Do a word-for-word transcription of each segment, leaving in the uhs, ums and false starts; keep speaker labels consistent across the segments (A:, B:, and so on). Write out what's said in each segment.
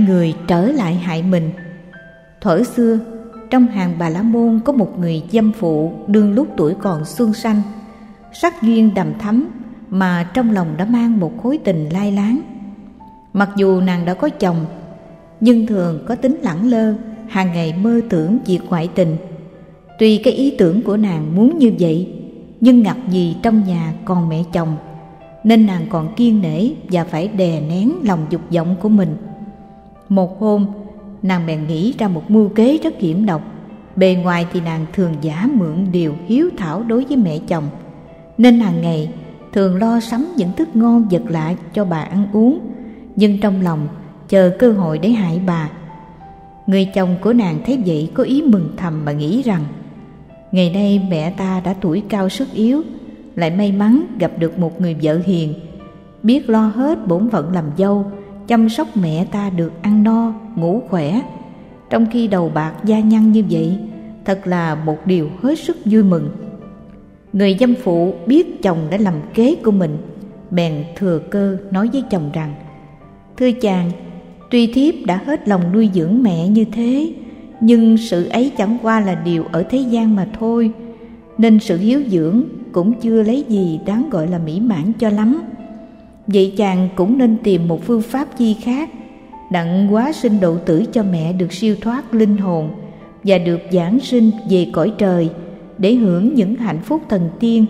A: người trở lại hại mình. Thuở xưa, trong hàng Bà La Môn có một người dâm phụ đương lúc tuổi còn xuân xanh, sắc duyên đầm thắm mà trong lòng đã mang một khối tình lai láng. Mặc dù nàng đã có chồng, nhưng thường có tính lẳng lơ, hàng ngày mơ tưởng việc ngoại tình. Tuy cái ý tưởng của nàng muốn như vậy, nhưng ngặt gì trong nhà còn mẹ chồng, nên nàng còn kiêng nể và phải đè nén lòng dục vọng của mình. Một hôm, nàng bèn nghĩ ra một mưu kế rất hiểm độc. Bề ngoài thì nàng thường giả mượn điều hiếu thảo đối với mẹ chồng, nên hàng ngày thường lo sắm những thức ngon vật lạ cho bà ăn uống, nhưng trong lòng chờ cơ hội để hại bà. Người chồng của nàng thấy vậy có ý mừng thầm mà nghĩ rằng ngày nay mẹ ta đã tuổi cao sức yếu, lại may mắn gặp được một người vợ hiền, biết lo hết bổn phận làm dâu, chăm sóc mẹ ta được ăn no, ngủ khỏe. Trong khi đầu bạc da nhăn như vậy, thật là một điều hết sức vui mừng. Người dâm phụ biết chồng đã lầm kế của mình, bèn thừa cơ nói với chồng rằng: "Thưa chàng, tuy thiếp đã hết lòng nuôi dưỡng mẹ như thế, nhưng sự ấy chẳng qua là điều ở thế gian mà thôi, nên sự hiếu dưỡng cũng chưa lấy gì đáng gọi là mỹ mãn cho lắm. Vậy chàng cũng nên tìm một phương pháp chi khác, đặng hóa sinh độ tử cho mẹ được siêu thoát linh hồn và được giảng sinh về cõi trời để hưởng những hạnh phúc thần tiên,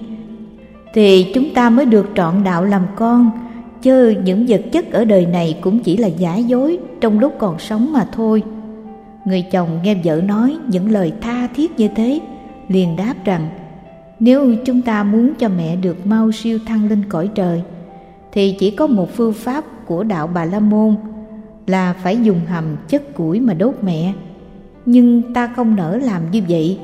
A: thì chúng ta mới được trọn đạo làm con, chứ những vật chất ở đời này cũng chỉ là giả dối trong lúc còn sống mà thôi." Người chồng nghe vợ nói những lời tha thiết như thế, liền đáp rằng: "Nếu chúng ta muốn cho mẹ được mau siêu thăng lên cõi trời, thì chỉ có một phương pháp của đạo Bà La Môn là phải dùng hầm chất củi mà đốt mẹ, nhưng ta không nỡ làm như vậy."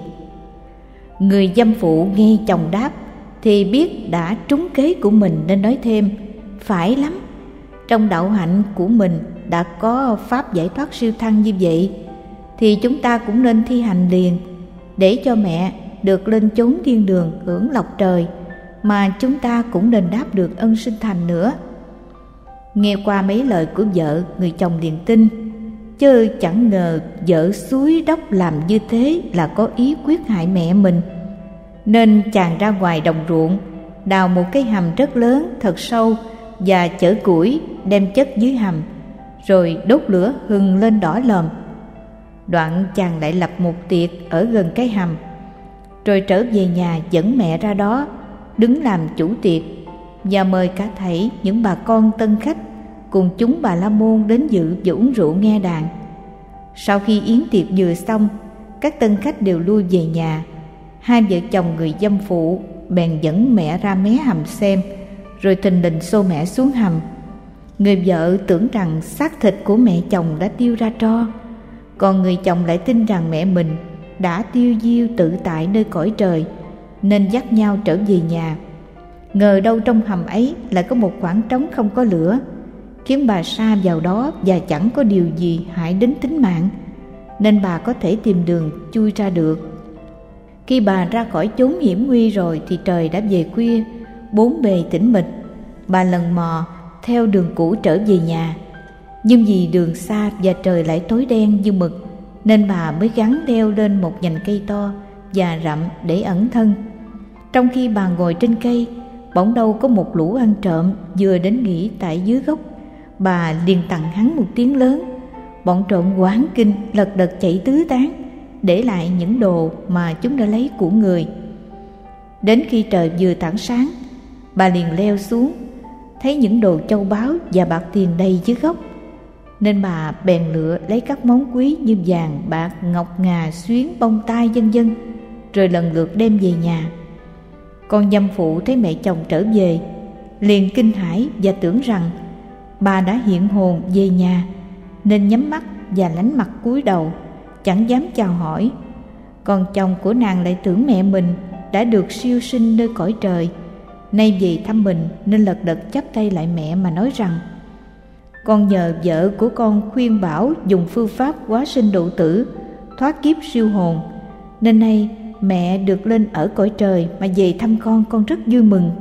A: Người dâm phụ nghe chồng đáp thì biết đã trúng kế của mình, nên nói thêm: "Phải lắm, trong đạo hạnh của mình đã có pháp giải thoát siêu thăng như vậy, thì chúng ta cũng nên thi hành liền, để cho mẹ được lên chốn thiên đường hưởng lộc trời, mà chúng ta cũng nên đáp được ân sinh thành nữa." Nghe qua mấy lời của vợ, người chồng liền tin, chứ chẳng ngờ vợ xúi đốc làm như thế là có ý quyết hại mẹ mình. Nên chàng ra ngoài đồng ruộng, đào một cái hầm rất lớn thật sâu và chở củi đem chất dưới hầm, rồi đốt lửa hừng lên đỏ lòm. Đoạn chàng lại lập một tiệc ở gần cái hầm, rồi trở về nhà dẫn mẹ ra đó đứng làm chủ tiệc, và mời cả thảy những bà con tân khách cùng chúng Bà La Môn đến dự và uống rượu nghe đàn. Sau khi yến tiệc vừa xong, các tân khách đều lui về nhà. Hai vợ chồng người dâm phụ bèn dẫn mẹ ra mé hầm xem, rồi thình lình xô mẹ xuống hầm. Người vợ tưởng rằng xác thịt của mẹ chồng đã tiêu ra tro, còn người chồng lại tin rằng mẹ mình đã tiêu diêu tự tại nơi cõi trời, nên dắt nhau trở về nhà. Ngờ đâu trong hầm ấy lại có một khoảng trống không có lửa, khiến bà sa vào đó và chẳng có điều gì hại đến tính mạng, nên bà có thể tìm đường chui ra được. Khi bà ra khỏi chốn hiểm nguy rồi thì trời đã về khuya, bốn bề tĩnh mịch. Bà lần mò theo đường cũ trở về nhà, nhưng vì đường xa và trời lại tối đen như mực, nên bà mới gắn leo lên một nhành cây to và rậm để ẩn thân. Trong khi bà ngồi trên cây, bỗng đâu có một lũ ăn trộm vừa đến nghỉ tại dưới gốc. Bà liền tặng hắn một tiếng lớn. Bọn trộm hoảng kinh lật đật chạy tứ tán, để lại những đồ mà chúng đã lấy của người. Đến khi trời vừa tảng sáng, bà liền leo xuống, thấy những đồ châu báu và bạc tiền đầy dưới gốc, nên bà bèn lựa lấy các món quý như vàng, bạc, ngọc ngà, xuyến, bông tai vân vân, rồi lần lượt đem về nhà. Con dâm phụ thấy mẹ chồng trở về, liền kinh hãi và tưởng rằng bà đã hiện hồn về nhà, nên nhắm mắt và lánh mặt cúi đầu, chẳng dám chào hỏi. Còn chồng của nàng lại tưởng mẹ mình đã được siêu sinh nơi cõi trời, nay về thăm mình, nên lật đật chắp tay lại mẹ mà nói rằng: "Con nhờ vợ của con khuyên bảo dùng phương pháp hóa sinh độ tử, thoát kiếp siêu hồn, nên nay mẹ được lên ở cõi trời mà về thăm con, con rất vui mừng."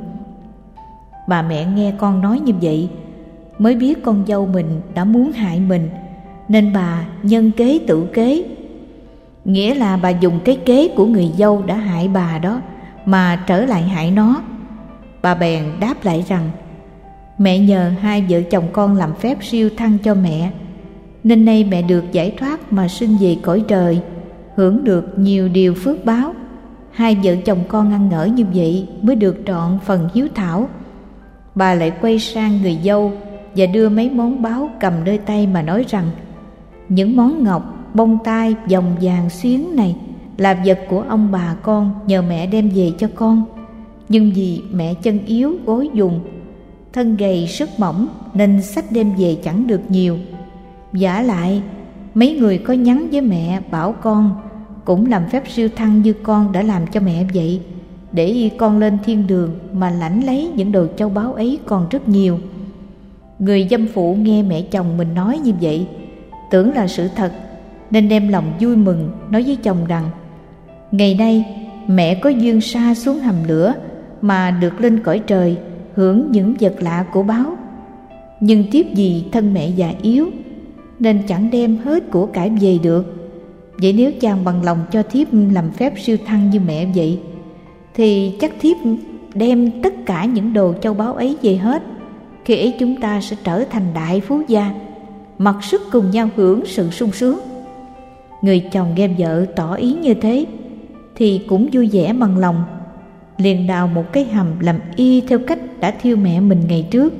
A: Bà mẹ nghe con nói như vậy, mới biết con dâu mình đã muốn hại mình, nên bà nhân kế tự kế, nghĩa là bà dùng cái kế của người dâu đã hại bà đó mà trở lại hại nó. Bà bèn đáp lại rằng mẹ nhờ hai vợ chồng con làm phép siêu thăng cho mẹ, nên nay mẹ được giải thoát mà sinh về cõi trời, hưởng được nhiều điều phước báo. Hai vợ chồng con ăn ngỡ như vậy mới được trọn phần hiếu thảo. Bà lại quay sang người dâu và đưa mấy món báu cầm nơi tay mà nói rằng những món ngọc, bông tai, vòng vàng xuyến này là vật của ông bà con nhờ mẹ đem về cho con. Nhưng vì mẹ chân yếu gối dùng, thân gầy sức mỏng nên xách đem về chẳng được nhiều. Vả lại mấy người có nhắn với mẹ bảo con cũng làm phép siêu thăng như con đã làm cho mẹ vậy, để con lên thiên đường mà lãnh lấy những đồ châu báu ấy còn rất nhiều. Người dâm phụ nghe mẹ chồng mình nói như vậy, tưởng là sự thật, nên đem lòng vui mừng nói với chồng rằng ngày nay mẹ có duyên sa xuống hầm lửa mà được lên cõi trời hưởng những vật lạ của báu. Nhưng tiếp vì thân mẹ già yếu nên chẳng đem hết của cải về được. Vậy nếu chàng bằng lòng cho thiếp làm phép siêu thăng như mẹ vậy, thì chắc thiếp đem tất cả những đồ châu báu ấy về hết. Khi ấy chúng ta sẽ trở thành đại phú gia, mặc sức cùng nhau hưởng sự sung sướng. Người chồng nghe vợ tỏ ý như thế thì cũng vui vẻ bằng lòng, liền đào một cái hầm làm y theo cách đã thiêu mẹ mình ngày trước.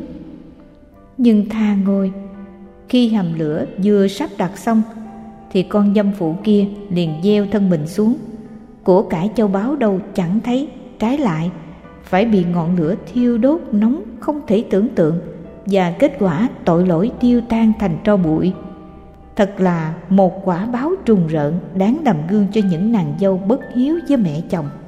A: Nhưng tha ngôi, khi hầm lửa vừa sắp đặt xong thì con dâm phụ kia liền gieo thân mình xuống. Của cải châu báu đâu chẳng thấy, trái lại phải bị ngọn lửa thiêu đốt nóng không thể tưởng tượng, và kết quả tội lỗi tiêu tan thành tro bụi. Thật là một quả báo trùng rợn đáng làm gương cho những nàng dâu bất hiếu với mẹ chồng.